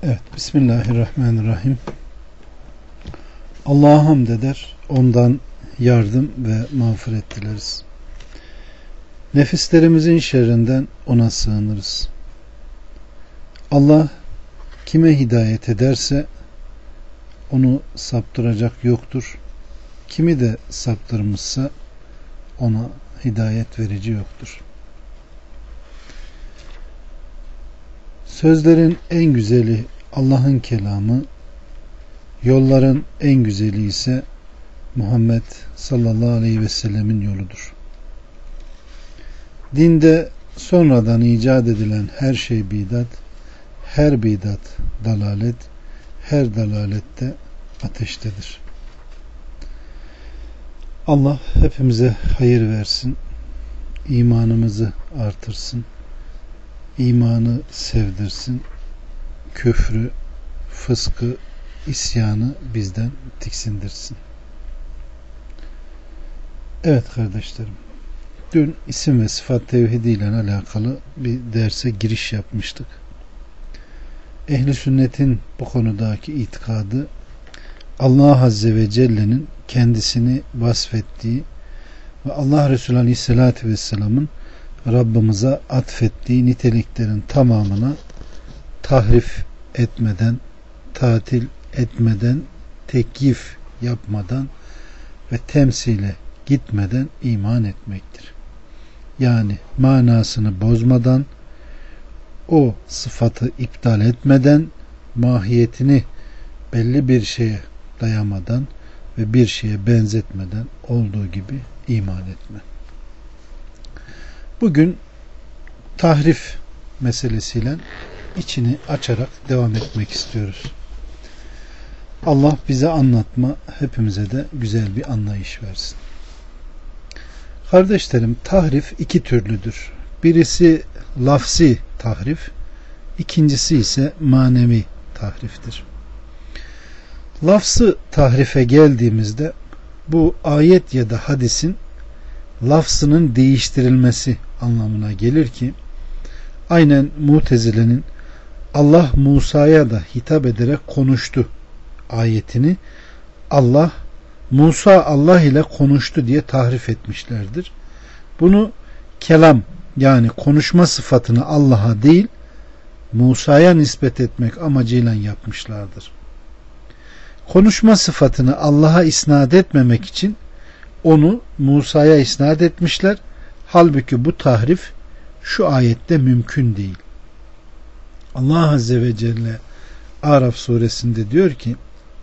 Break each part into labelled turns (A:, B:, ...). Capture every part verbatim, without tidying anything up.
A: Evet, Bismillahirrahmanirrahim. Allah'a hamd eder, ondan yardım ve mağfiret dileriz. Nefislerimizin şerrinden ona sığınırız. Allah kime hidayet ederse onu saptıracak yoktur. Kimi de saptırmışsa ona hidayet verici yoktur. Sözlerin en güzeli Allah'ın kelamı, yolların en güzeli ise Muhammed sallallahu aleyhi ve sellemin yoludur. Dinde sonradan icat edilen her şey bidat, her bidat dalalet, her dalalette ateştedir. Allah hepimize hayır versin, imanımızı artırsın, imanı sevdirsin, küfrü, fıskı, isyanı bizden tiksindirsin. Evet kardeşlerim, dün isim ve sıfat tevhidi ile alakalı bir derse giriş yapmıştık. Ehli sünnetin bu konudaki itikadı, Allah Azze ve Celle'nin kendisini vasfettiği ve Allah Resulü Aleyhisselatü Vesselam'ın Rabbimize atfettiği niteliklerin tamamına tahrif etmeden, tatil etmeden, tekyif yapmadan ve temsile gitmeden iman etmektir. Yani manasını bozmadan, o sıfatı iptal etmeden, mahiyetini belli bir şeye dayamadan ve bir şeye benzetmeden olduğu gibi iman etme. Bugün tahrif meselesiyle içini açarak devam etmek istiyoruz. Allah bize anlatma, hepimize de güzel bir anlayış versin. Kardeşlerim, tahrif iki türlüdür. Birisi lafzi tahrif, ikincisi ise manevi tahriftir. Lafzı tahrife geldiğimizde bu ayet ya da hadisin lafzının değiştirilmesi anlamına gelir ki aynen Mutezile'nin Allah Musa'ya da hitap ederek konuştu ayetini Allah Musa Allah ile konuştu diye tahrif etmişlerdir. Bunu kelam yani konuşma sıfatını Allah'a değil Musa'ya nispet etmek amacıyla yapmışlardır. Konuşma sıfatını Allah'a isnat etmemek için onu Musa'ya isnat etmişler. Halbuki bu tahrif şu ayette mümkün değil. Allah Azze ve Celle Araf suresinde diyor ki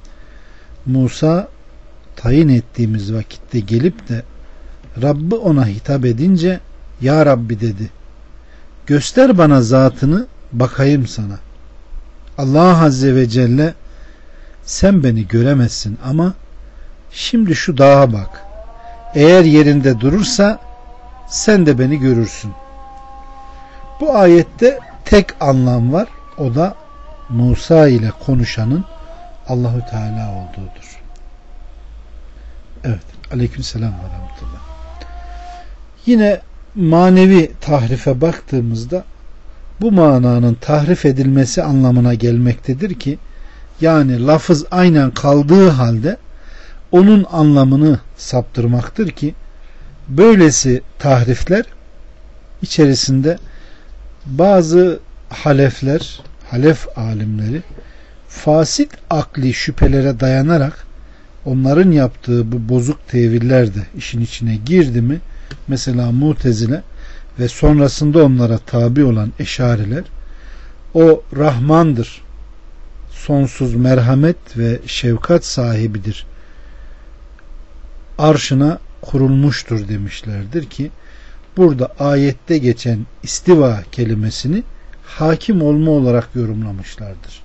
A: Musa tayin ettiğimiz vakitte gelip de Rabbi ona hitap edince Ya Rabbi dedi. Göster bana zatını bakayım sana. Allah Azze ve Celle sen beni göremezsin ama şimdi şu dağa bak. Eğer yerinde durursa sen de beni görürsün. Bu ayette tek anlam var. O da Musa ile konuşanın Allahu Teala olduğudur. Evet. Aleykümselam ve rahmetullah. Yine manevi tahrife baktığımızda bu mananın tahrif edilmesi anlamına gelmektedir ki yani lafız aynen kaldığı halde onun anlamını saptırmaktır ki böylesi tahrifler içerisinde bazı halefler, halef alimleri fasit akli şüphelere dayanarak onların yaptığı bu bozuk teviller de işin içine girdi mi mesela Mutezile ve sonrasında onlara tabi olan Eşariler o Rahmandır, sonsuz merhamet ve şefkat sahibidir, arşına kurulmuştur demişlerdir ki burada ayette geçen istiva kelimesini hakim olma olarak yorumlamışlardır.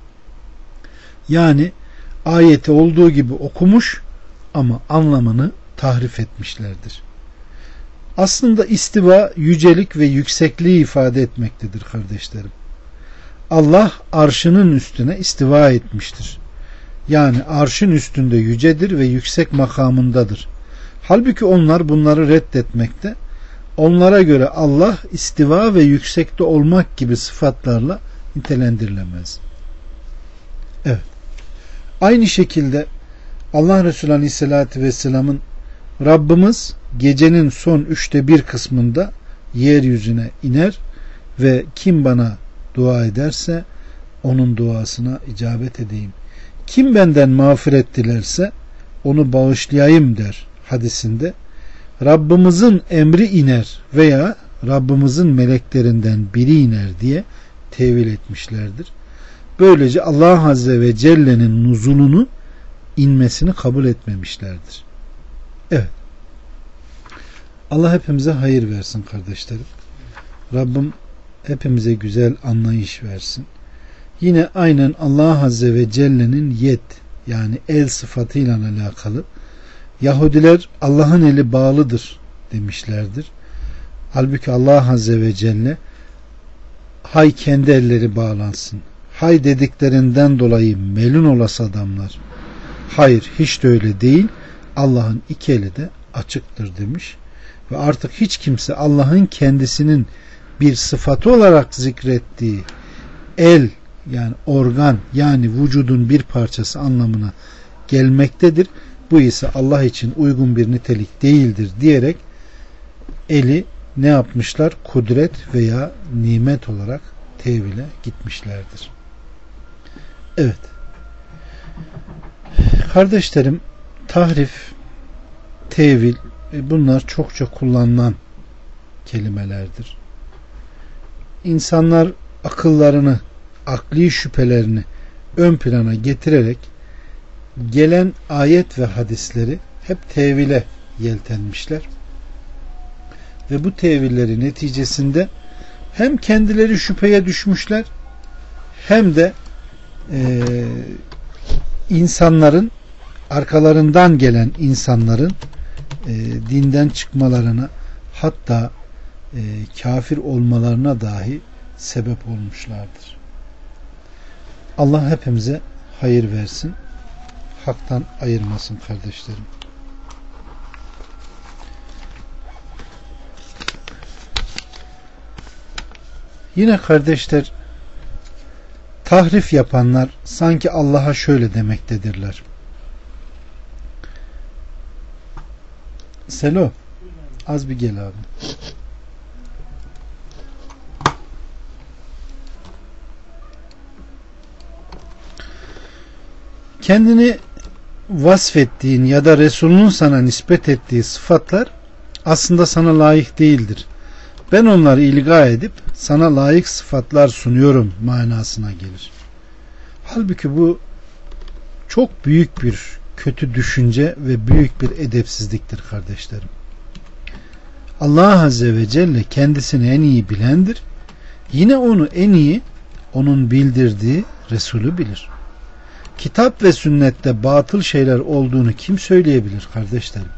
A: Yani ayeti olduğu gibi okumuş ama anlamını tahrif etmişlerdir. Aslında istiva yücelik ve yüksekliği ifade etmektedir kardeşlerim. Allah arşının üstüne istiva etmiştir. Yani arşın üstünde yücedir ve yüksek makamındadır. Halbuki onlar bunları reddetmekte. Onlara göre Allah istiva ve yüksekte olmak gibi sıfatlarla nitelendirilemez. Evet. Aynı şekilde Allah Resulü Aleyhisselatü Vesselam'ın Rabbimiz gecenin son üçte bir kısmında yeryüzüne iner ve kim bana dua ederse onun duasına icabet edeyim. Kim benden mağfiret dilerse onu bağışlayayım der hadisinde. Rabbimizin emri iner veya Rabbimizin meleklerinden biri iner diye tevil etmişlerdir. Böylece Allah Azze ve Celle'nin nuzulunu, inmesini kabul etmemişlerdir. Evet. Allah hepimize hayır versin kardeşlerim. Rabbim hepimize güzel anlayış versin. Yine aynen Allah Azze ve Celle'nin yed, yani el sıfatıyla alakalı Yahudiler Allah'ın eli bağlıdır demişlerdir. Halbuki Allah Azze ve Celle hay kendi elleri bağlansın, hay dediklerinden dolayı melun olası adamlar, hayır hiç de öyle değil, Allah'ın iki eli de açıktır demiş. Ve artık hiç kimse Allah'ın kendisinin bir sıfatı olarak zikrettiği el, yani organ, yani vücudun bir parçası anlamına gelmektedir. Bu ise Allah için uygun bir nitelik değildir diyerek eli ne yapmışlar? Kudret veya nimet olarak tevile gitmişlerdir. Evet. Kardeşlerim, tahrif, tevil, bunlar çokça kullanılan kelimelerdir. İnsanlar akıllarını, akli şüphelerini ön plana getirerek gelen ayet ve hadisleri hep tevile yeltenmişler. Ve bu tevilleri neticesinde hem kendileri şüpheye düşmüşler, hem de e, insanların, arkalarından gelen insanların e, dinden çıkmalarına, hatta e, kafir olmalarına dahi sebep olmuşlardır. Allah hepimize hayır versin, haktan ayırmasın kardeşlerim. Yine kardeşler, tahrif yapanlar sanki Allah'a şöyle demektedirler. Selo, az bir gel abi. Kendini vasfettiğin ya da Resulünün sana nispet ettiği sıfatlar aslında sana layık değildir. Ben onları ilga edip sana layık sıfatlar sunuyorum manasına gelir. Halbuki bu çok büyük bir kötü düşünce ve büyük bir edepsizliktir kardeşlerim. Allah Azze ve Celle kendisini en iyi bilendir. Yine onu en iyi onun bildirdiği Resulü bilir. Kitap ve sünnette batıl şeyler olduğunu kim söyleyebilir kardeşlerim?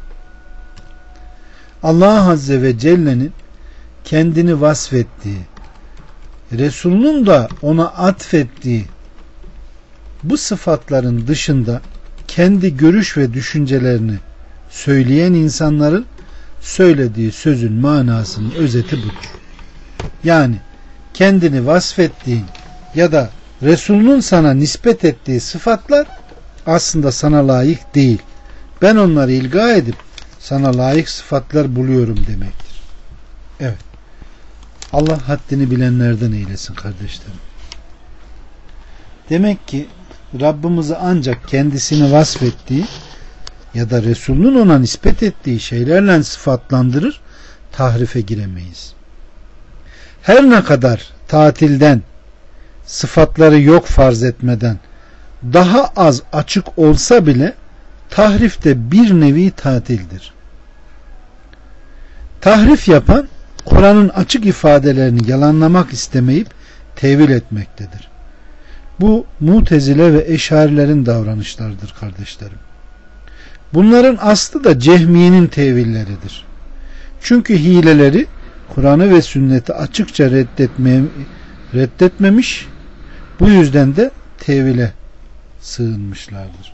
A: Allah Azze ve Celle'nin kendini vasfettiği, Resulünün de ona atfettiği bu sıfatların dışında kendi görüş ve düşüncelerini söyleyen insanların söylediği sözün manasının özeti budur. Yani kendini vasfettiğin ya da Resulünün sana nispet ettiği sıfatlar aslında sana layık değil. Ben onları ilga edip sana layık sıfatlar buluyorum demektir. Evet. Allah haddini bilenlerden eylesin kardeşlerim. Demek ki Rabbimizi ancak kendisini vasfettiği ya da Resulünün ona nispet ettiği şeylerle sıfatlandırır, tahrife giremeyiz. Her ne kadar tatilden, sıfatları yok farz etmeden daha az açık olsa bile tahrif de bir nevi tatildir. Tahrif yapan Kur'an'ın açık ifadelerini yalanlamak istemeyip tevil etmektedir. Bu Mutezile ve Eşarilerin davranışlarıdır kardeşlerim. Bunların aslı da Cehmiye'nin tevilleridir. Çünkü hileleri Kur'an'ı ve sünneti açıkça reddetmeye, reddetmemiş, bu yüzden de tevile sığınmışlardır.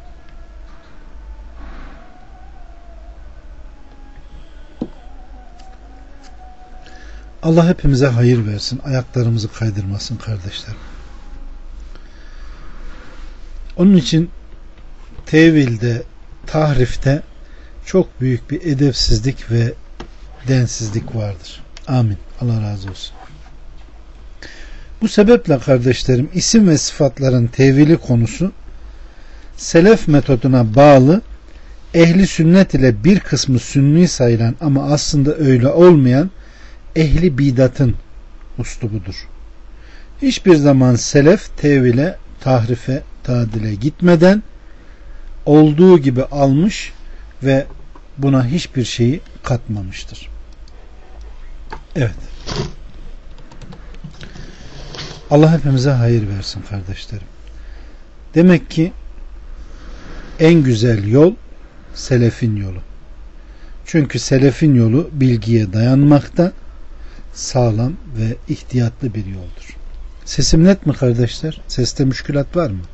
A: Allah hepimize hayır versin, ayaklarımızı kaydırmasın kardeşlerim. Onun için tevilde, tahrifte çok büyük bir edepsizlik ve densizlik vardır. Amin. Allah razı olsun. Bu sebeple kardeşlerim, isim ve sıfatların tevili konusu selef metoduna bağlı, ehli sünnet ile bir kısmı sünni sayılan ama aslında öyle olmayan ehli bidatın uslubudur. Hiçbir zaman selef tevile, tahrife, tadile gitmeden olduğu gibi almış ve buna hiçbir şeyi katmamıştır. Evet. Allah hepimize hayır versin kardeşlerim. Demek ki en güzel yol selefin yolu. Çünkü selefin yolu bilgiye dayanmakta, sağlam ve ihtiyatlı bir yoldur. Sesim net mi kardeşler? Seste müşkülat var mı?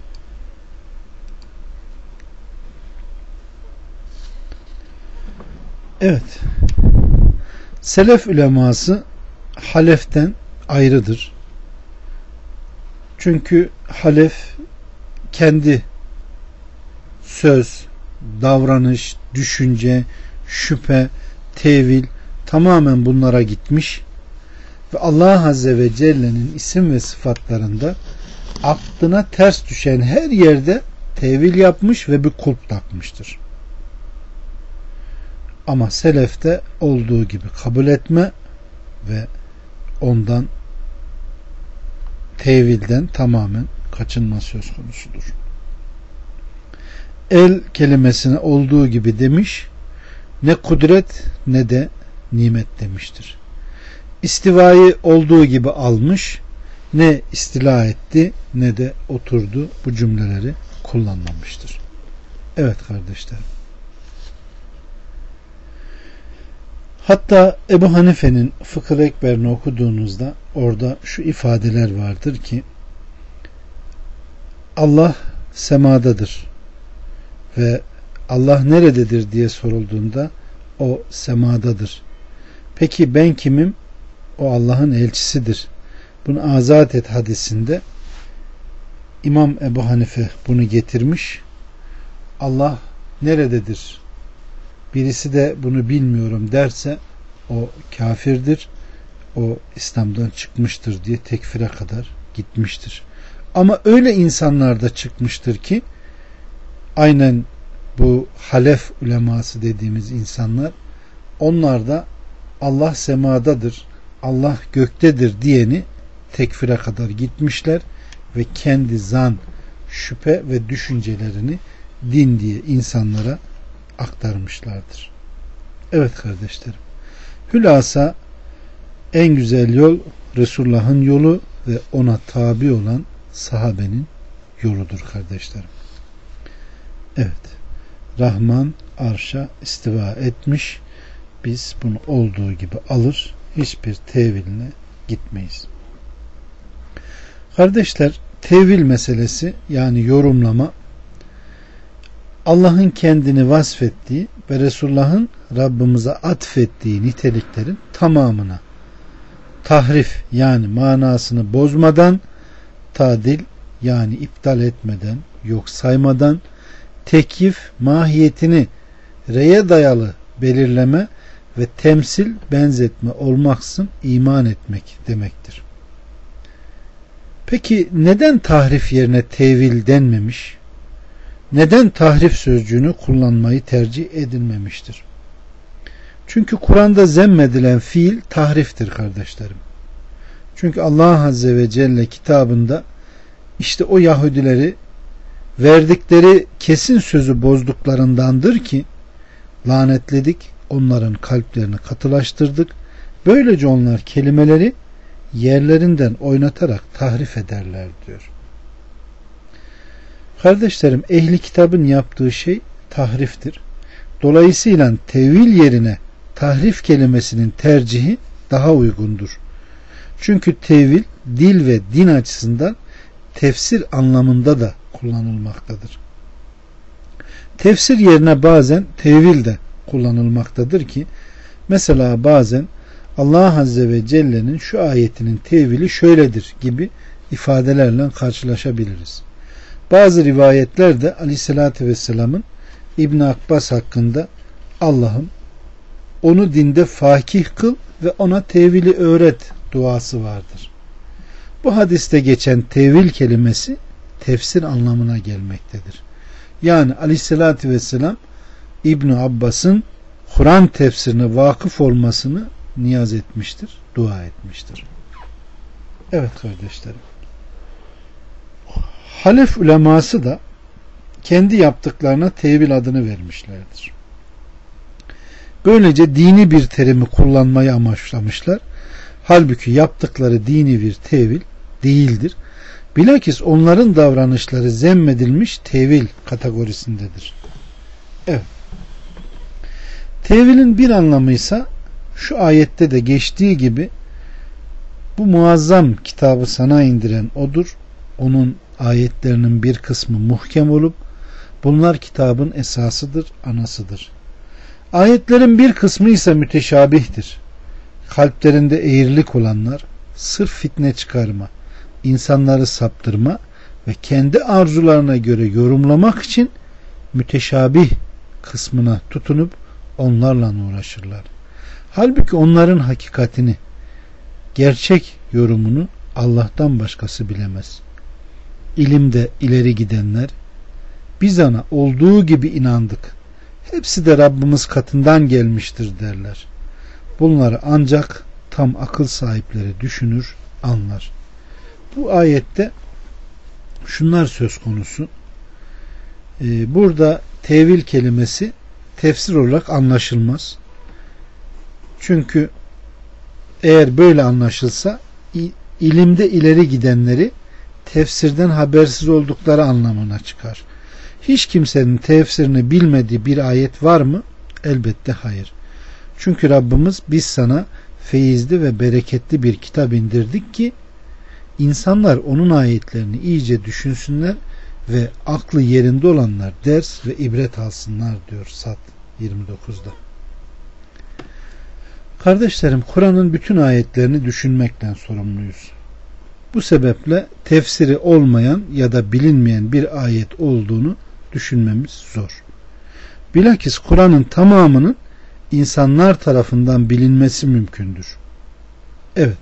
A: Evet. Selef uleması haleften ayrıdır. Çünkü halef kendi söz, davranış, düşünce, şüphe, tevil tamamen bunlara gitmiş ve Allah Azze ve Celle'nin isim ve sıfatlarında aklına ters düşen her yerde tevil yapmış ve bir kulp takmıştır. Ama selefte olduğu gibi kabul etme ve ondan, tevilden tamamen kaçınma söz konusudur. El kelimesine olduğu gibi demiş, ne kudret ne de nimet demiştir. İstivayı olduğu gibi almış, ne istila etti ne de oturdu, bu cümleleri kullanmamıştır. Evet kardeşlerim. Hatta Ebu Hanife'nin Fıkıh-ı Ekber'ini okuduğunuzda orada şu ifadeler vardır ki Allah semadadır ve Allah nerededir diye sorulduğunda o semadadır. Peki ben kimim? O Allah'ın elçisidir. Bunu azat et hadisinde İmam Ebu Hanife bunu getirmiş. Allah nerededir? Birisi de bunu bilmiyorum derse o kafirdir. O İslam'dan çıkmıştır diye tekfire kadar gitmiştir. Ama öyle insanlar da çıkmıştır ki aynen bu halef uleması dediğimiz insanlar, onlar da Allah semadadır, Allah göktedir diyeni tekfire kadar gitmişler ve kendi zan, şüphe ve düşüncelerini din diye insanlara aktarmışlardır. Evet kardeşlerim. Hülasa en güzel yol Resulullah'ın yolu ve ona tabi olan sahabenin yoludur kardeşlerim. Evet. Rahman arşa istiva etmiş. Biz bunu olduğu gibi alır, hiçbir teviline gitmeyiz. Kardeşler, tevil meselesi yani yorumlama Allah'ın kendini vasfettiği ve Resulullah'ın Rabbimize atfettiği niteliklerin tamamına tahrif yani manasını bozmadan, tadil yani iptal etmeden, yok saymadan, tekyif mahiyetini reye dayalı belirleme ve temsil benzetme olmaksın iman etmek demektir. Peki neden tahrif yerine tevil denmemiş? Neden tahrif sözcüğünü kullanmayı tercih edilmemiştir? Çünkü Kur'an'da zemmedilen fiil tahriftir kardeşlerim. Çünkü Allah Azze ve Celle kitabında işte o Yahudileri verdikleri kesin sözü bozduklarındandır ki lanetledik, onların kalplerini katılaştırdık. Böylece onlar kelimeleri yerlerinden oynatarak tahrif ederler diyor. Kardeşlerim, ehli kitabın yaptığı şey tahriftir. Dolayısıyla tevil yerine tahrif kelimesinin tercihi daha uygundur. Çünkü tevil dil ve din açısından tefsir anlamında da kullanılmaktadır. Tefsir yerine bazen tevil de kullanılmaktadır ki mesela bazen Allah Azze ve Celle'nin şu ayetinin tevili şöyledir gibi ifadelerle karşılaşabiliriz. Bazı rivayetlerde Aleyhisselatü Vesselam'ın İbn Abbas hakkında Allah'ım onu dinde fakih kıl ve ona tevili öğret duası vardır. Bu hadiste geçen tevil kelimesi tefsir anlamına gelmektedir. Yani Aleyhisselatü Vesselam İbn Abbas'ın Kur'an tefsirine vakıf olmasını niyaz etmiştir, dua etmiştir. Evet kardeşlerim. Halef uleması da kendi yaptıklarına tevil adını vermişlerdir. Böylece dini bir terimi kullanmayı amaçlamışlar. Halbuki yaptıkları dini bir tevil değildir. Bilakis onların davranışları zemmedilmiş tevil kategorisindedir. Evet. Tevilin bir anlamıysa şu ayette de geçtiği gibi bu muazzam kitabı sana indiren odur. Onun ayetlerinin bir kısmı muhkem olup bunlar kitabın esasıdır, anasıdır. Ayetlerin bir kısmı ise müteşabihtir. Kalplerinde eğrilik olanlar sırf fitne çıkarma, insanları saptırma ve kendi arzularına göre yorumlamak için müteşabih kısmına tutunup onlarla uğraşırlar. Halbuki onların hakikatini, gerçek yorumunu Allah'tan başkası bilemez. İlimde ileri gidenler biz ona olduğu gibi inandık. Hepsi de Rabbimiz katından gelmiştir derler. Bunları ancak tam akıl sahipleri düşünür, anlar. Bu ayette şunlar söz konusu. Ee, burada tevil kelimesi tefsir olarak anlaşılmaz. Çünkü eğer böyle anlaşılsa ilimde ileri gidenleri tefsirden habersiz oldukları anlamına çıkar. Hiç kimsenin tefsirini bilmediği bir ayet var mı? Elbette hayır. Çünkü Rabbimiz biz sana feyizli ve bereketli bir kitap indirdik ki insanlar onun ayetlerini iyice düşünsünler ve aklı yerinde olanlar ders ve ibret alsınlar diyor Sad yirmi dokuzda. Kardeşlerim, Kur'an'ın bütün ayetlerini düşünmekten sorumluyuz. Bu sebeple tefsiri olmayan ya da bilinmeyen bir ayet olduğunu düşünmemiz zor. Bilakis Kur'an'ın tamamının insanlar tarafından bilinmesi mümkündür. Evet.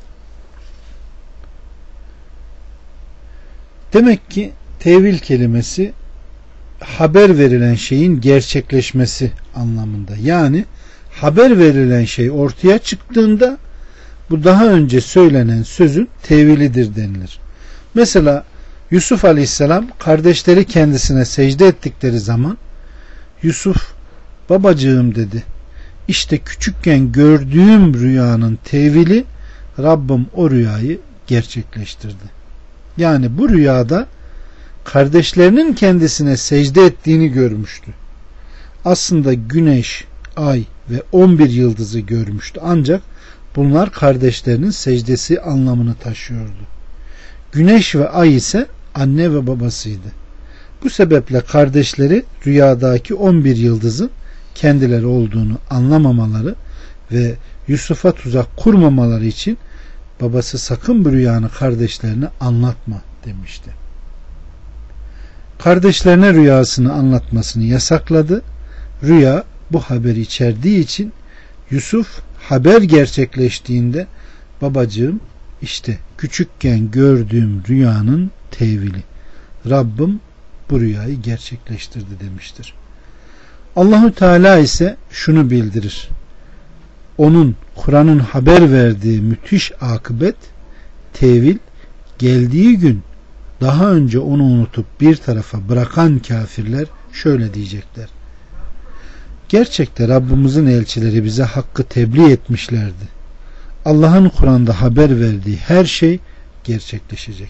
A: Demek ki tevil kelimesi haber verilen şeyin gerçekleşmesi anlamında. Yani haber verilen şey ortaya çıktığında bu daha önce söylenen sözün tevilidir denilir. Mesela Yusuf Aleyhisselam kardeşleri kendisine secde ettikleri zaman Yusuf babacığım dedi. İşte küçükken gördüğüm rüyanın tevili Rabbim o rüyayı gerçekleştirdi. Yani bu rüyada kardeşlerinin kendisine secde ettiğini görmüştü. Aslında güneş, ay ve on bir yıldızı görmüştü. Ancak bunlar kardeşlerinin secdesi anlamını taşıyordu. Güneş ve ay ise anne ve babasıydı. Bu sebeple kardeşleri rüyadaki on bir yıldızın kendileri olduğunu anlamamaları ve Yusuf'a tuzak kurmamaları için babası sakın bu rüyanı kardeşlerine anlatma demişti. Kardeşlerine rüyasını anlatmasını yasakladı. Rüya bu haberi içerdiği için Yusuf haber gerçekleştiğinde babacığım işte küçükken gördüğüm rüyanın tevili. Rabbim bu rüyayı gerçekleştirdi demiştir. Allahu Teala ise şunu bildirir. Onun Kur'an'ın haber verdiği müthiş akıbet, tevil geldiği gün daha önce onu unutup bir tarafa bırakan kafirler şöyle diyecekler. Gerçekte Rabbimizin elçileri bize hakkı tebliğ etmişlerdi. Allah'ın Kur'an'da haber verdiği her şey gerçekleşecek.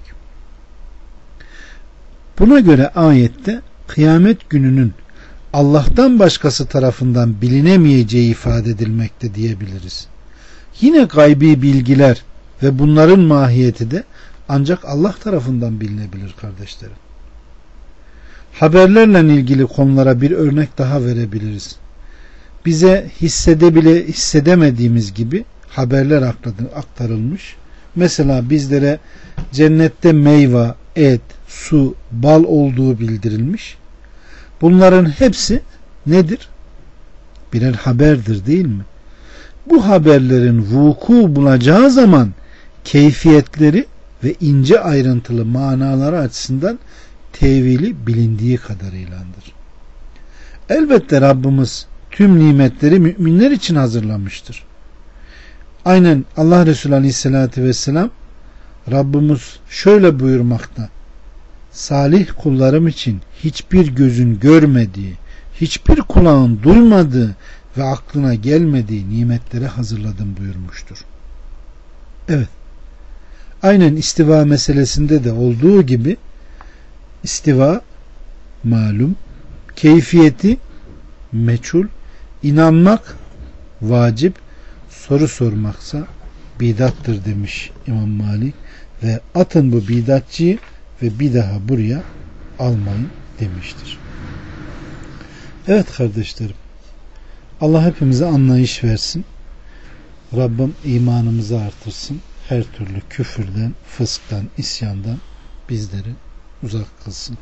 A: Buna göre ayette kıyamet gününün Allah'tan başkası tarafından bilinemeyeceği ifade edilmekte diyebiliriz. Yine gaybi bilgiler ve bunların mahiyeti de ancak Allah tarafından bilinebilir kardeşlerim. Haberlerle ilgili konulara bir örnek daha verebiliriz. Bize hissedebile hissedemediğimiz gibi haberler aktarılmış. Mesela bizlere cennette meyve, et, su, bal olduğu bildirilmiş. Bunların hepsi nedir? Birer haberdir değil mi? Bu haberlerin vuku bulacağı zaman keyfiyetleri ve ince ayrıntılı manaları açısından tevili bilindiği kadarıyladır. Elbette Rabbimiz tüm nimetleri müminler için hazırlamıştır. Aynen Allah Resulü Aleyhisselatü Vesselam Rabbimiz şöyle buyurmakta: salih kullarım için hiçbir gözün görmediği, hiçbir kulağın duymadığı ve aklına gelmediği nimetleri hazırladım buyurmuştur. Evet. Aynen istiva meselesinde de olduğu gibi istiva malum, keyfiyeti meçhul, inanmak vacip, soru sormaksa bidattır demiş İmam Malik ve atın bu bidatçıyı ve bir daha buraya almayın demiştir. Evet kardeşlerim, Allah hepimize anlayış versin. Rabbim imanımızı artırsın. Her türlü küfürden, fısktan, isyandan bizleri uzak kılsın.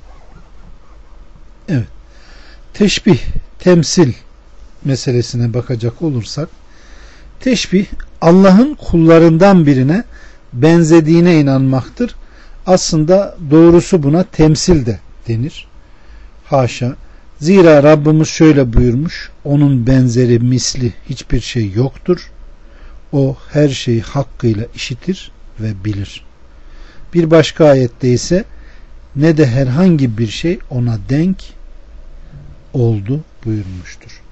A: Evet. Teşbih, temsil meselesine bakacak olursak, teşbih Allah'ın kullarından birine benzediğine inanmaktır. Aslında doğrusu buna temsil de denir. Haşa. Zira Rabbimiz şöyle buyurmuş: onun benzeri, misli hiçbir şey yoktur. O her şeyi hakkıyla işitir ve bilir. Bir başka ayette ise ne de herhangi bir şey ona denk oldu buyurmuştur.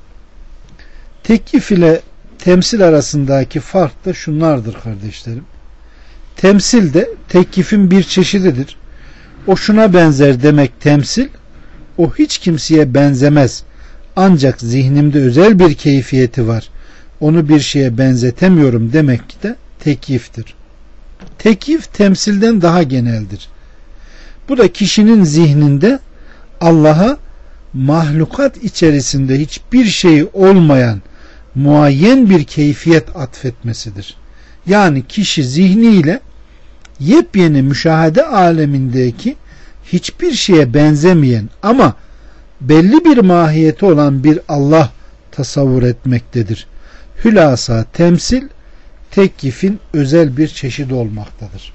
A: Tekyif ile temsil arasındaki fark da şunlardır kardeşlerim. Temsil de tekyifin bir çeşididir. O şuna benzer demek temsil, o hiç kimseye benzemez. Ancak zihnimde özel bir keyfiyeti var. Onu bir şeye benzetemiyorum demek ki de tekyiftir. Tekyif temsilden daha geneldir. Bu da kişinin zihninde Allah'a mahlukat içerisinde hiçbir şey olmayan muayyen bir keyfiyet atfetmesidir. Yani kişi zihniyle yepyeni müşahede alemindeki hiçbir şeye benzemeyen ama belli bir mahiyeti olan bir Allah tasavvur etmektedir. Hülasa temsil, tekyifin özel bir çeşidi olmaktadır.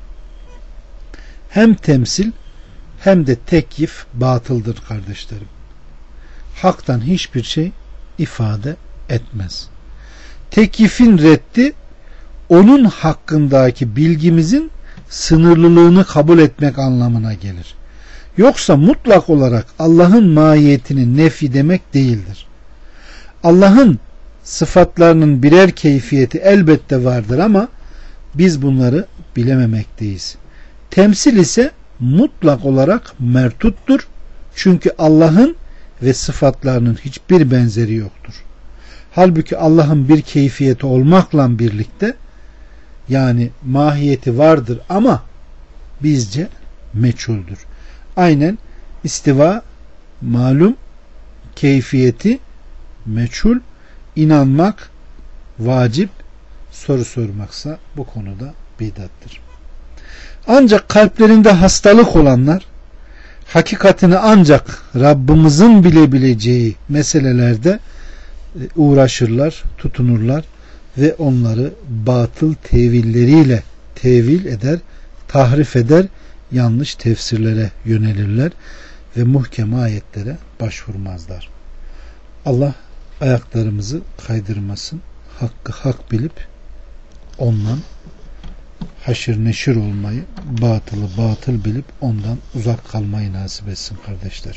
A: Hem temsil hem de tekyif batıldır kardeşlerim. Haktan hiçbir şey ifade etmez. Tekyifin reddi, onun hakkındaki bilgimizin sınırlılığını kabul etmek anlamına gelir. Yoksa mutlak olarak Allah'ın mahiyetini nefi demek değildir. Allah'ın sıfatlarının birer keyfiyeti elbette vardır ama biz bunları bilememekteyiz. Temsil ise mutlak olarak mertuttur. Çünkü Allah'ın ve sıfatlarının hiçbir benzeri yoktur. Halbuki Allah'ın bir keyfiyeti olmakla birlikte, yani mahiyeti vardır ama bizce meçhuldür. Aynen istiva malum, keyfiyeti meçhul, inanmak vacip, soru sormaksa bu konuda bidattır. Ancak kalplerinde hastalık olanlar hakikatini ancak Rabbimizin bilebileceği meselelerde uğraşırlar, tutunurlar ve onları batıl tevilleriyle tevil eder, tahrif eder, yanlış tefsirlere yönelirler ve muhkem ayetlere başvurmazlar. Allah ayaklarımızı kaydırmasın, hakkı hak bilip ondan haşır neşir olmayı, batılı batıl bilip ondan uzak kalmayı nasip etsin kardeşlerim.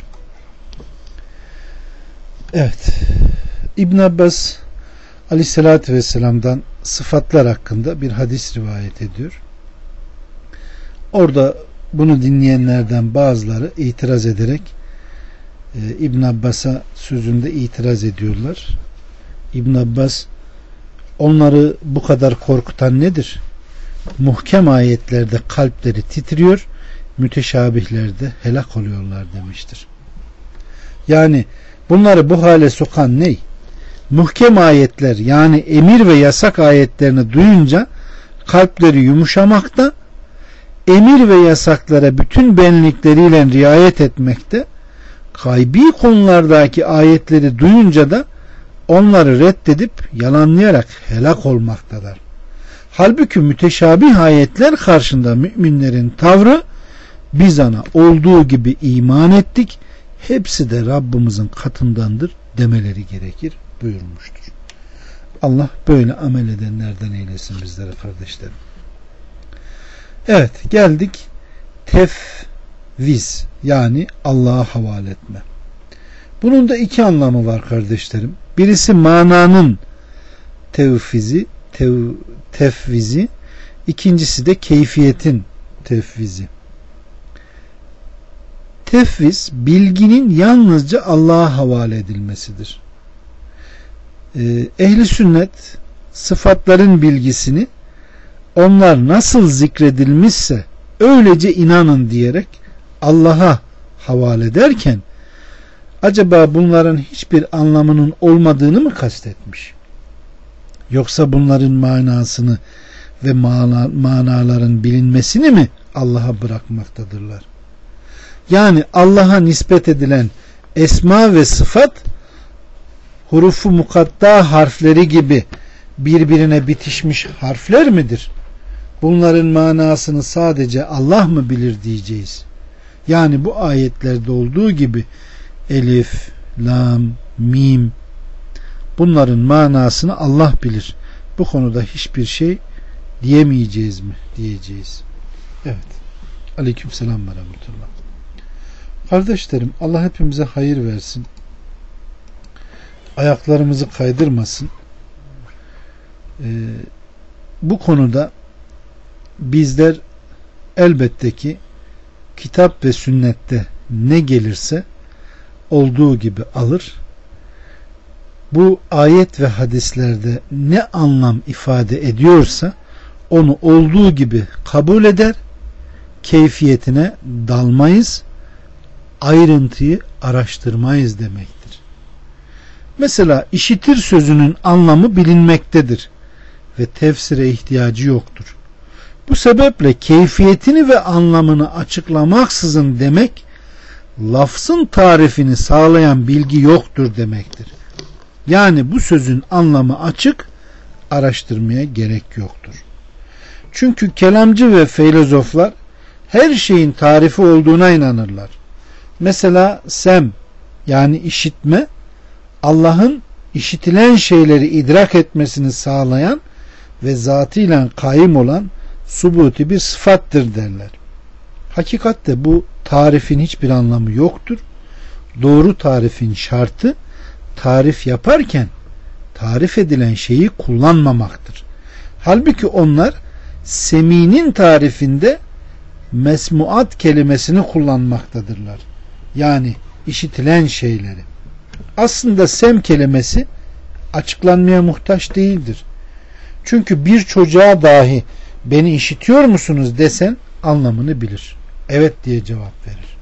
A: Evet, İbn Abbas Aleyhisselatü Vesselam'dan sıfatlar hakkında bir hadis rivayet ediyor. Orada bunu dinleyenlerden bazıları itiraz ederek e, İbn Abbas'a sözünde itiraz ediyorlar. İbn Abbas, onları bu kadar korkutan nedir? Muhkem ayetlerde kalpleri titriyor, müteşabihlerde helak oluyorlar demiştir. Yani bunları bu hale sokan ne? Muhkem ayetler, yani emir ve yasak ayetlerini duyunca kalpleri yumuşamakta, emir ve yasaklara bütün benlikleriyle riayet etmekte, gaybi konulardaki ayetleri duyunca da onları reddedip yalanlayarak helak olmaktadır. Halbuki müteşabih ayetler karşında müminlerin tavrı, biz ana olduğu gibi iman ettik, hepsi de Rabbimizin katındandır demeleri gerekir buyurmuştur. Allah böyle amel edenlerden eylesin bizlere kardeşlerim. Evet, geldik tefviz, yani Allah'a havale etme. Bunun da iki anlamı var kardeşlerim. Birisi mananın tevfizi, tev, tefvizi, ikincisi de keyfiyetin tefvizi. Tefviz, bilginin yalnızca Allah'a havale edilmesidir. Ee, ehli sünnet sıfatların bilgisini onlar nasıl zikredilmişse öylece inanın diyerek Allah'a havale ederken, acaba bunların hiçbir anlamının olmadığını mı kastetmiş? Yoksa bunların manasını ve mana, manaların bilinmesini mi Allah'a bırakmaktadırlar? Yani Allah'a nispet edilen esma ve sıfat hurufu mukatta harfleri gibi birbirine bitişmiş harfler midir? Bunların manasını sadece Allah mı bilir diyeceğiz. Yani bu ayetlerde olduğu gibi elif, lam, mim, bunların manasını Allah bilir. Bu konuda hiçbir şey diyemeyeceğiz mi diyeceğiz. Evet. Aleykümselam ve rahmetullah. Kardeşlerim, Allah hepimize hayır versin. Ayaklarımızı kaydırmasın. Ee, bu konuda bizler elbette ki kitap ve sünnette ne gelirse olduğu gibi alır. Bu ayet ve hadislerde ne anlam ifade ediyorsa onu olduğu gibi kabul eder, keyfiyetine dalmayız, ayrıntıyı araştırmayız demektir. Mesela işitir sözünün anlamı bilinmektedir ve tefsire ihtiyacı yoktur. Bu sebeple keyfiyetini ve anlamını açıklamaksızın demek, lafzın tarifini sağlayan bilgi yoktur demektir. Yani bu sözün anlamı açık, araştırmaya gerek yoktur. Çünkü kelamcı ve filozoflar her şeyin tarifi olduğuna inanırlar. Mesela sem, yani işitme, Allah'ın işitilen şeyleri idrak etmesini sağlayan ve zatıyla kaim olan subuti bir sıfattır derler. Hakikatte bu tarifin hiçbir anlamı yoktur. Doğru tarifin şartı, tarif yaparken tarif edilen şeyi kullanmamaktır. Halbuki onlar seminin tarifinde mesmuat kelimesini kullanmaktadırlar. Yani işitilen şeyleri. Aslında sem kelimesi açıklanmaya muhtaç değildir. Çünkü bir çocuğa dahi beni işitiyor musunuz desen anlamını bilir. Evet diye cevap verir.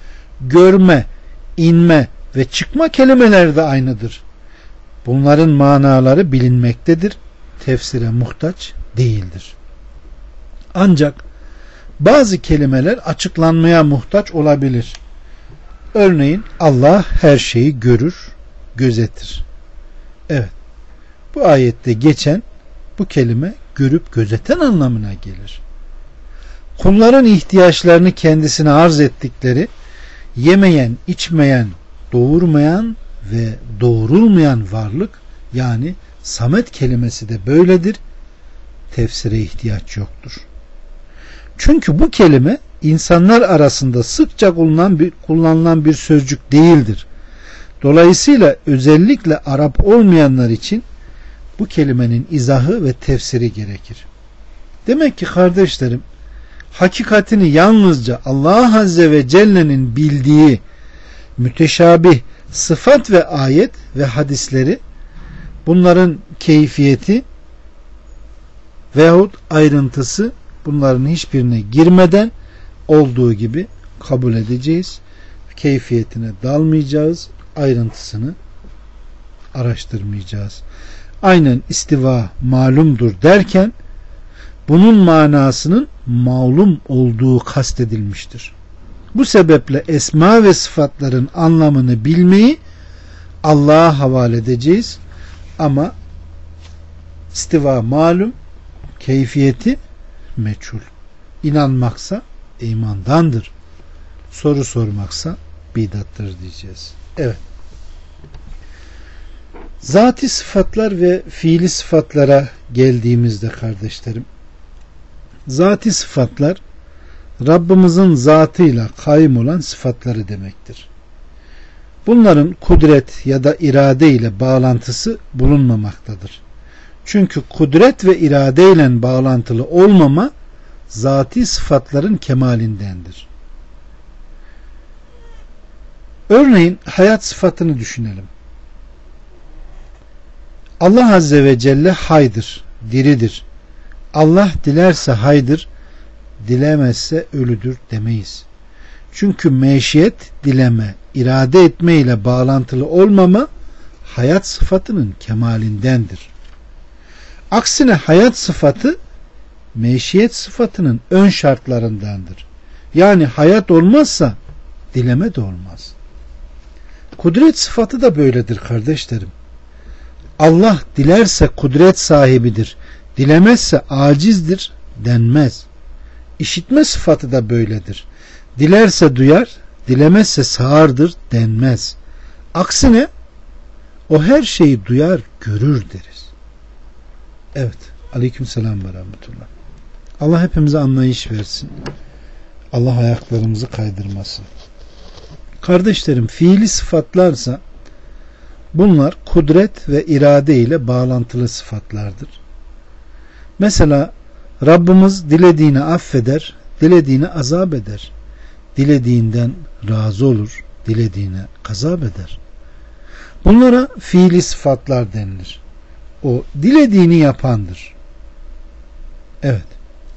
A: Görme, inme ve çıkma kelimeler de aynıdır. Bunların manaları bilinmektedir. Tefsire muhtaç değildir. Ancak bazı kelimeler açıklanmaya muhtaç olabilir. Örneğin Allah her şeyi görür, gözetir. Evet. Bu ayette geçen bu kelime görüp gözeten anlamına gelir. Kulların ihtiyaçlarını kendisine arz ettikleri, yemeyen, içmeyen, doğurmayan ve doğurulmayan varlık, yani samet kelimesi de böyledir. Tefsire ihtiyaç yoktur. Çünkü bu kelime insanlar arasında sıkça kullanılan bir, kullanılan bir sözcük değildir. Dolayısıyla özellikle Arap olmayanlar için bu kelimenin izahı ve tefsiri gerekir. Demek ki kardeşlerim, hakikatini yalnızca Allah Azze ve Celle'nin bildiği müteşabih sıfat ve ayet ve hadisleri, bunların keyfiyeti veyahut ayrıntısı, bunların hiçbirine girmeden olduğu gibi kabul edeceğiz. Keyfiyetine dalmayacağız, ayrıntısını araştırmayacağız. Aynen istiva malumdur derken bunun manasının malum olduğu kastedilmiştir. Bu sebeple esma ve sıfatların anlamını bilmeyi Allah'a havale edeceğiz. Ama istiva malum, keyfiyeti meçhul. İnanmaksa imandandır. Soru sormaksa bidattır diyeceğiz. Evet. Zati sıfatlar ve fiili sıfatlara geldiğimizde kardeşlerim, zati sıfatlar Rabbimizin zatıyla kaim olan sıfatları demektir. Bunların kudret ya da irade ile bağlantısı bulunmamaktadır. Çünkü kudret ve irade ile bağlantılı olmama zati sıfatların kemalindendir. Örneğin hayat sıfatını düşünelim. Allah Azze ve Celle haydır, diridir. Allah dilerse haydır, dilemezse ölüdür demeyiz. Çünkü meşiyet, dileme, irade etme ile bağlantılı olmama hayat sıfatının kemalindendir. Aksine hayat sıfatı meşiyet sıfatının ön şartlarındandır. Yani hayat olmazsa dileme de olmaz. Kudret sıfatı da böyledir kardeşlerim. Allah dilerse kudret sahibidir, dilemezse acizdir denmez. İşitme sıfatı da böyledir. Dilerse duyar, dilemezse sağırdır denmez. Aksine o her şeyi duyar, görür deriz. Evet. Aleykümselam ve rahmetullah. Allah hepimize anlayış versin. Allah ayaklarımızı kaydırmasın. Kardeşlerim, fiili sıfatlarsa bunlar kudret ve irade ile bağlantılı sıfatlardır. Mesela Rabbimiz dilediğini affeder, dilediğini azap eder. Dilediğinden razı olur, dilediğine gazap eder. Bunlara fiili sıfatlar denilir. O dilediğini yapandır. Evet.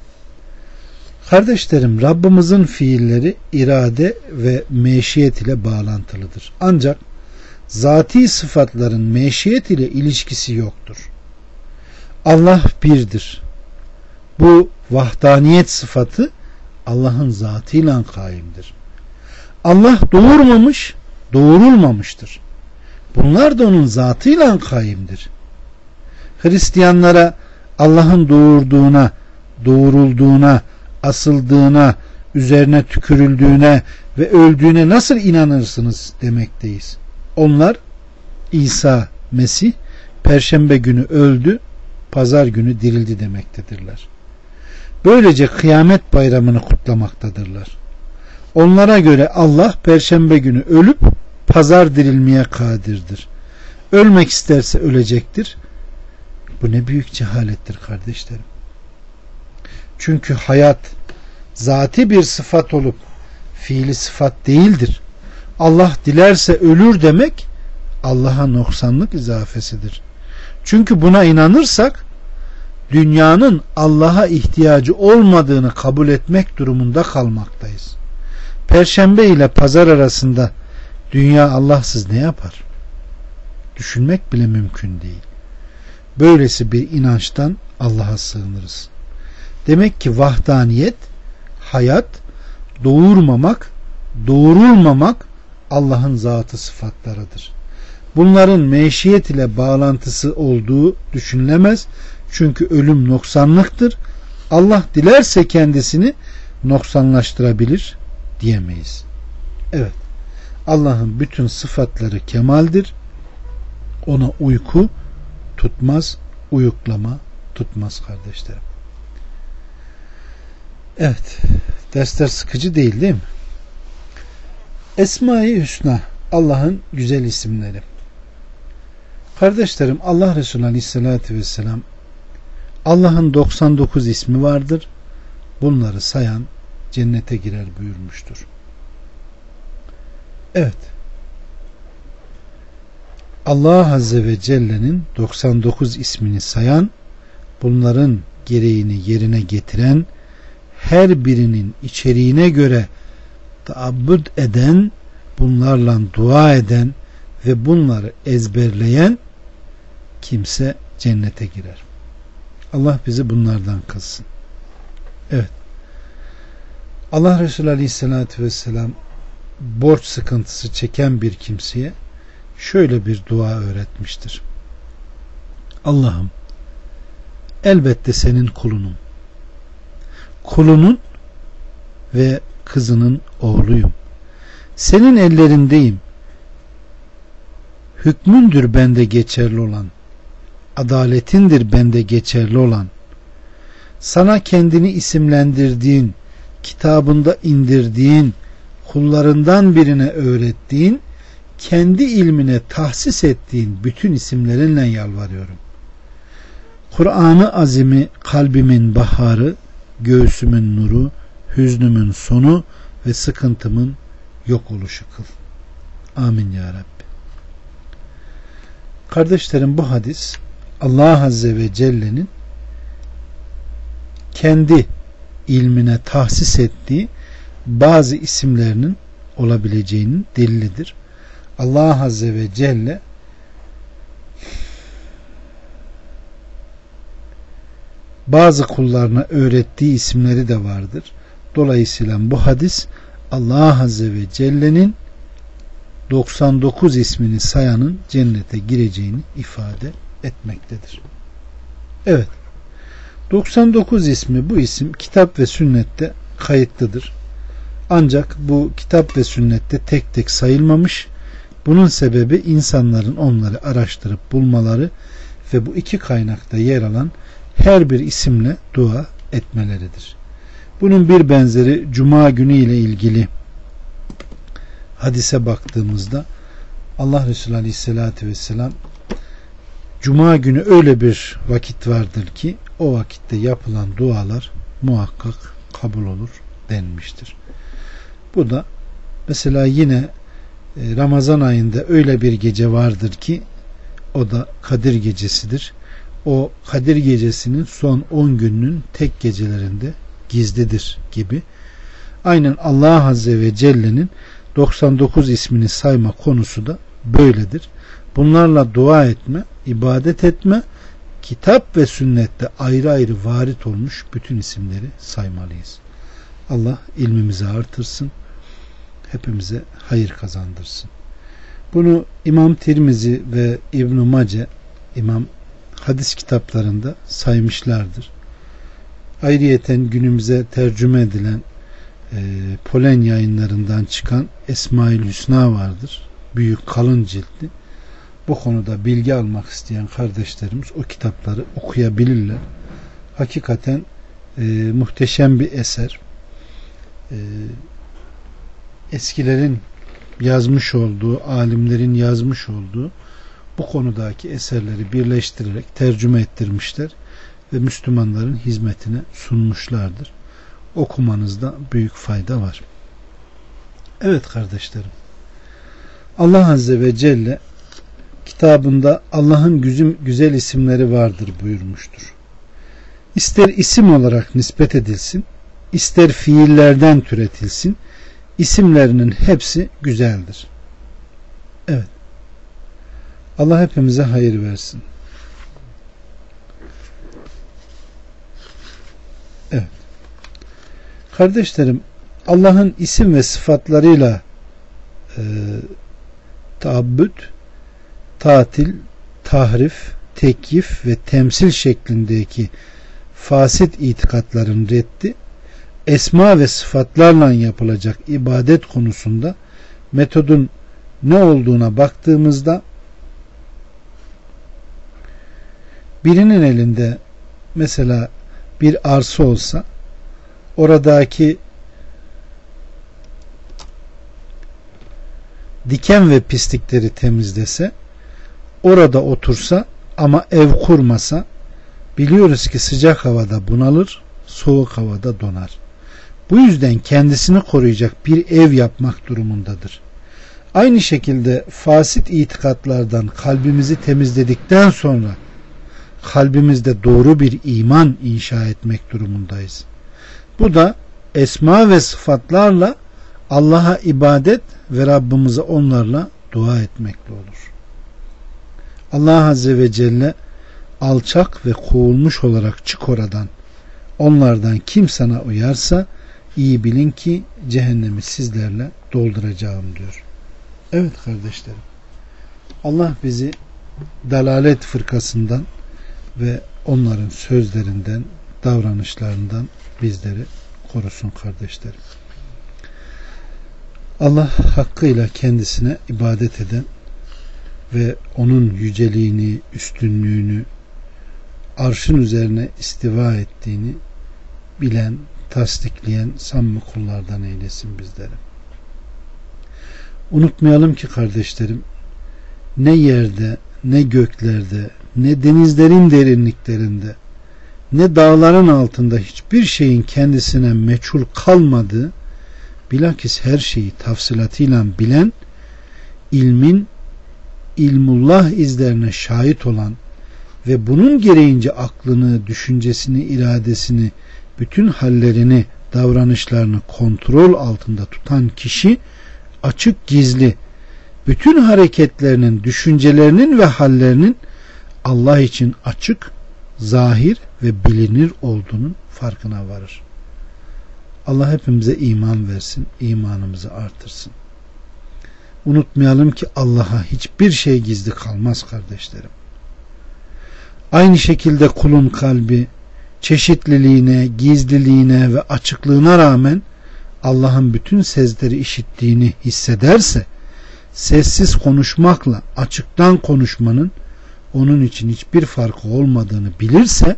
A: Kardeşlerim, Rabbimizin fiilleri irade ve meşiyet ile bağlantılıdır. Ancak zati sıfatların meşiyet ile ilişkisi yoktur. Allah birdir. Bu vahdaniyet sıfatı Allah'ın zatıyla kaimdir. Allah doğurmamış, doğurulmamıştır. Bunlar da onun zatıyla kaimdir. Hristiyanlara Allah'ın doğurduğuna, doğurulduğuna, asıldığına, üzerine tükürüldüğüne ve öldüğüne nasıl inanırsınız demekteyiz. Onlar İsa, Mesih, Perşembe günü öldü, Pazar günü dirildi demektedirler. Böylece kıyamet bayramını kutlamaktadırlar. Onlara göre Allah Perşembe günü ölüp Pazar dirilmeye kadirdir. Ölmek isterse ölecektir. Bu ne büyük cehalettir kardeşlerim. Çünkü hayat zati bir sıfat olup fiili sıfat değildir. Allah dilerse ölür demek Allah'a noksanlık izafesidir. Çünkü buna inanırsak dünyanın Allah'a ihtiyacı olmadığını kabul etmek durumunda kalmaktayız. Perşembe ile pazar arasında dünya Allahsız ne yapar? Düşünmek bile mümkün değil. Böylesi bir inançtan Allah'a sığınırız. Demek ki vahdaniyet, hayat, doğurmamak, doğurulmamak Allah'ın zatı sıfatlarıdır. Bunların meşiyet ile bağlantısı olduğu düşünülemez. Çünkü ölüm noksanlıktır. Allah dilerse kendisini noksanlaştırabilir diyemeyiz. Evet. Allah'ın bütün sıfatları kemaldir. Ona uyku tutmaz, uyuklama tutmaz kardeşlerim. Evet. Dersler sıkıcı değil değil mi? Esma-i Hüsna, Allah'ın güzel isimleri. Kardeşlerim, Allah Resulü Aleyhisselatü Vesselam Allah'ın doksan dokuz ismi vardır. Bunları sayan cennete girer buyurmuştur. Evet. Allah Azze ve Celle'nin doksan dokuz ismini sayan, bunların gereğini yerine getiren, her birinin içeriğine göre taabbud eden, bunlarla dua eden ve bunları ezberleyen kimse cennete girer. Allah bizi bunlardan kılsın. Evet. Allah Resulü Aleyhisselatü Vesselam borç sıkıntısı çeken bir kimseye şöyle bir dua öğretmiştir. Allah'ım, elbette senin kulunum. Kulunun ve kızının oğluyum. Senin ellerindeyim. Hükmündür bende geçerli olan. Adaletindir bende geçerli olan. Sana kendini isimlendirdiğin, kitabında indirdiğin, kullarından birine öğrettiğin, kendi ilmine tahsis ettiğin bütün isimlerinle yalvarıyorum. Kur'an-ı Azim'i kalbimin baharı, göğsümün nuru, hüznümün sonu ve sıkıntımın yok oluşu kıl. Amin ya Rabbi. Kardeşlerim, bu hadis Allah Azze ve Celle'nin kendi ilmine tahsis ettiği bazı isimlerinin olabileceğinin delilidir. Allah Azze ve Celle bazı kullarına öğrettiği isimleri de vardır. Dolayısıyla bu hadis Allah Azze ve Celle'nin doksan dokuz ismini sayanın cennete gireceğini ifade etmektedir. Evet. doksan dokuz ismi, bu isim kitap ve sünnette kayıtlıdır. Ancak bu kitap ve sünnette tek tek sayılmamış. Bunun sebebi insanların onları araştırıp bulmaları ve bu iki kaynakta yer alan her bir isimle dua etmeleridir. Bunun bir benzeri Cuma günü ile ilgili hadise baktığımızda Allah Resulü Aleyhisselatü Vesselam, Cuma günü öyle bir vakit vardır ki o vakitte yapılan dualar muhakkak kabul olur denmiştir. Bu da mesela yine Ramazan ayında öyle bir gece vardır ki o da Kadir gecesidir. O Kadir gecesinin son on gününün tek gecelerinde gizlidir gibi. Aynen Allah Azze ve Celle'nin doksan dokuz ismini sayma konusu da böyledir. Bunlarla dua etme, ibadet etme, kitap ve sünnette ayrı ayrı varit olmuş bütün isimleri saymalıyız. Allah ilmimizi artırsın, hepimize hayır kazandırsın. Bunu İmam Tirmizi ve İbn-i Mace, İmam hadis kitaplarında saymışlardır. Ayrıyeten günümüze tercüme edilen e, Polen yayınlarından çıkan Esma-ül Hüsna vardır. Büyük kalın ciltli. Bu konuda bilgi almak isteyen kardeşlerimiz o kitapları okuyabilirler. Hakikaten e, muhteşem bir eser. E, eskilerin yazmış olduğu, alimlerin yazmış olduğu bu konudaki eserleri birleştirerek tercüme ettirmişler ve Müslümanların hizmetine sunmuşlardır. Okumanızda büyük fayda var. Evet kardeşlerim, Allah Azze ve Celle kitabında Allah'ın güzel isimleri vardır buyurmuştur. İster isim olarak nispet edilsin, ister fiillerden türetilsin, isimlerinin hepsi güzeldir. Evet. Allah hepimize hayır versin. Evet. Kardeşlerim, Allah'ın isim ve sıfatlarıyla e, taabbüd, tatil, tahrif, tekyif ve temsil şeklindeki fasit itikatların reddi, esma ve sıfatlarla yapılacak ibadet konusunda metodun ne olduğuna baktığımızda, birinin elinde mesela bir arsa olsa, oradaki diken ve pislikleri temizlese, orada otursa ama ev kurmasa, biliyoruz ki sıcak havada bunalır, soğuk havada donar. Bu yüzden kendisini koruyacak bir ev yapmak durumundadır. Aynı şekilde fasit itikatlardan kalbimizi temizledikten sonra kalbimizde doğru bir iman inşa etmek durumundayız. Bu da esma ve sıfatlarla Allah'a ibadet ve Rabbimize onlarla dua etmekle olur. Allah Azze ve Celle alçak ve kovulmuş olarak çık oradan, Onlardan kim sana uyarsa iyi bilin ki cehennemi sizlerle dolduracağım diyor. Evet kardeşlerim, Allah bizi dalalet fırkasından ve onların sözlerinden, davranışlarından bizleri korusun kardeşlerim. Allah hakkıyla kendisine ibadet eden ve onun yüceliğini, üstünlüğünü, arşın üzerine istiva ettiğini bilen, tasdikleyen samimi kullardan eylesin bizleri. Unutmayalım ki kardeşlerim, ne yerde, ne göklerde, ne denizlerin derinliklerinde, ne dağların altında hiçbir şeyin kendisine meçhul kalmadığı, bilakis her şeyi tafsilatıyla bilen, ilmin ilmullah izlerine şahit olan ve bunun gereğince aklını, düşüncesini, iradesini, bütün hallerini, davranışlarını kontrol altında tutan kişi açık gizli, bütün hareketlerinin, düşüncelerinin ve hallerinin Allah için açık, zahir ve bilinir olduğunun farkına varır. Allah hepimize iman versin, imanımızı artırsın. Unutmayalım ki Allah'a hiçbir şey gizli kalmaz kardeşlerim. Aynı şekilde kulun kalbi çeşitliliğine, gizliliğine ve açıklığına rağmen Allah'ın bütün sezleri işittiğini hissederse, sessiz konuşmakla açıktan konuşmanın onun için hiçbir farkı olmadığını bilirse,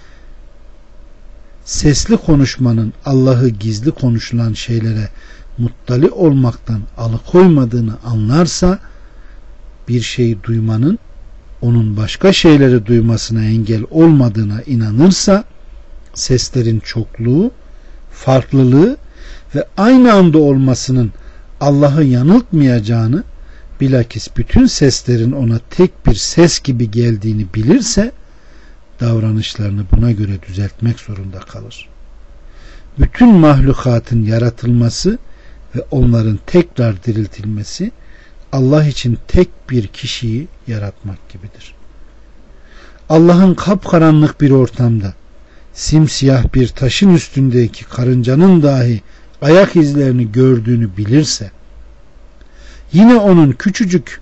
A: sesli konuşmanın Allah'ı gizli konuşulan şeylere muttali olmaktan alıkoymadığını anlarsa, bir şeyi duymanın onun başka şeyleri duymasına engel olmadığına inanırsa, seslerin çokluğu, farklılığı ve aynı anda olmasının Allah'ı yanıltmayacağını, bilakis bütün seslerin ona tek bir ses gibi geldiğini bilirse, davranışlarını buna göre düzeltmek zorunda kalır. Bütün mahlukatın yaratılması ve onların tekrar diriltilmesi Allah için tek bir kişiyi yaratmak gibidir. Allah'ın kapkaranlık bir ortamda simsiyah bir taşın üstündeki karıncanın dahi ayak izlerini gördüğünü bilirse, yine onun küçücük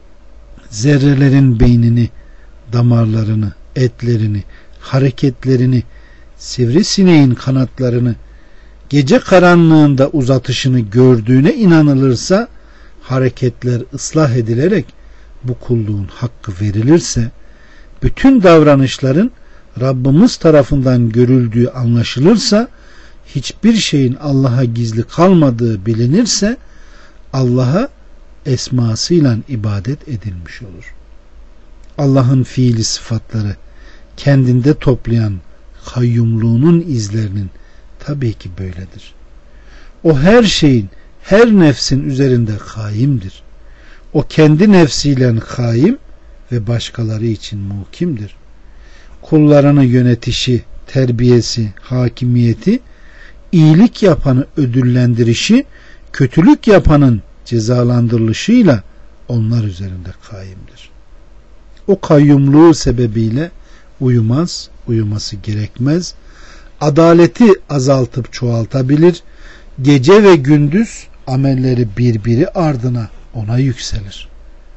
A: zerrelerin beynini, damarlarını, etlerini, hareketlerini, sivrisineğin kanatlarını, gece karanlığında uzatışını gördüğüne inanılırsa, hareketler ıslah edilerek bu kulluğun hakkı verilirse, bütün davranışların Rabbimiz tarafından görüldüğü anlaşılırsa, hiçbir şeyin Allah'a gizli kalmadığı bilinirse, Allah'a esmasıyla ibadet edilmiş olur. Allah'ın fiili sıfatları kendinde toplayan kayyumluğunun izlerinin tabii ki böyledir. O her şeyin, her nefsin üzerinde kaimdir. O kendi nefsiyle kaim ve başkaları için muhkimdir. Kullarını yönetişi, terbiyesi, hakimiyeti, iyilik yapanı ödüllendirişi, kötülük yapanın cezalandırılışıyla onlar üzerinde kaimdir. O kayyumluğu sebebiyle uyumaz, uyuması gerekmez, adaleti azaltıp çoğaltabilir, gece ve gündüz amelleri birbiri ardına ona yükselir.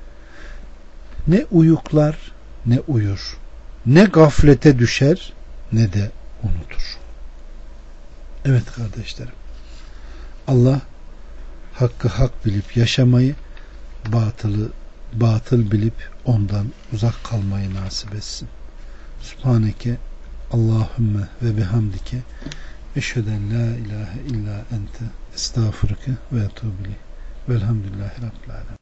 A: Ne uyuklar ne uyur, ne gaflete düşer ne de unutur. Evet kardeşlerim, Allah hakkı hak bilip yaşamayı, batılı batıl bilip ondan uzak kalmayı nasip etsin. Subhaneke Allahümme ve bihamdike eşheden la ilahe illa ente estağfurke ve etûbü ileyh. Velhamdülillahi Rabbil âlemin.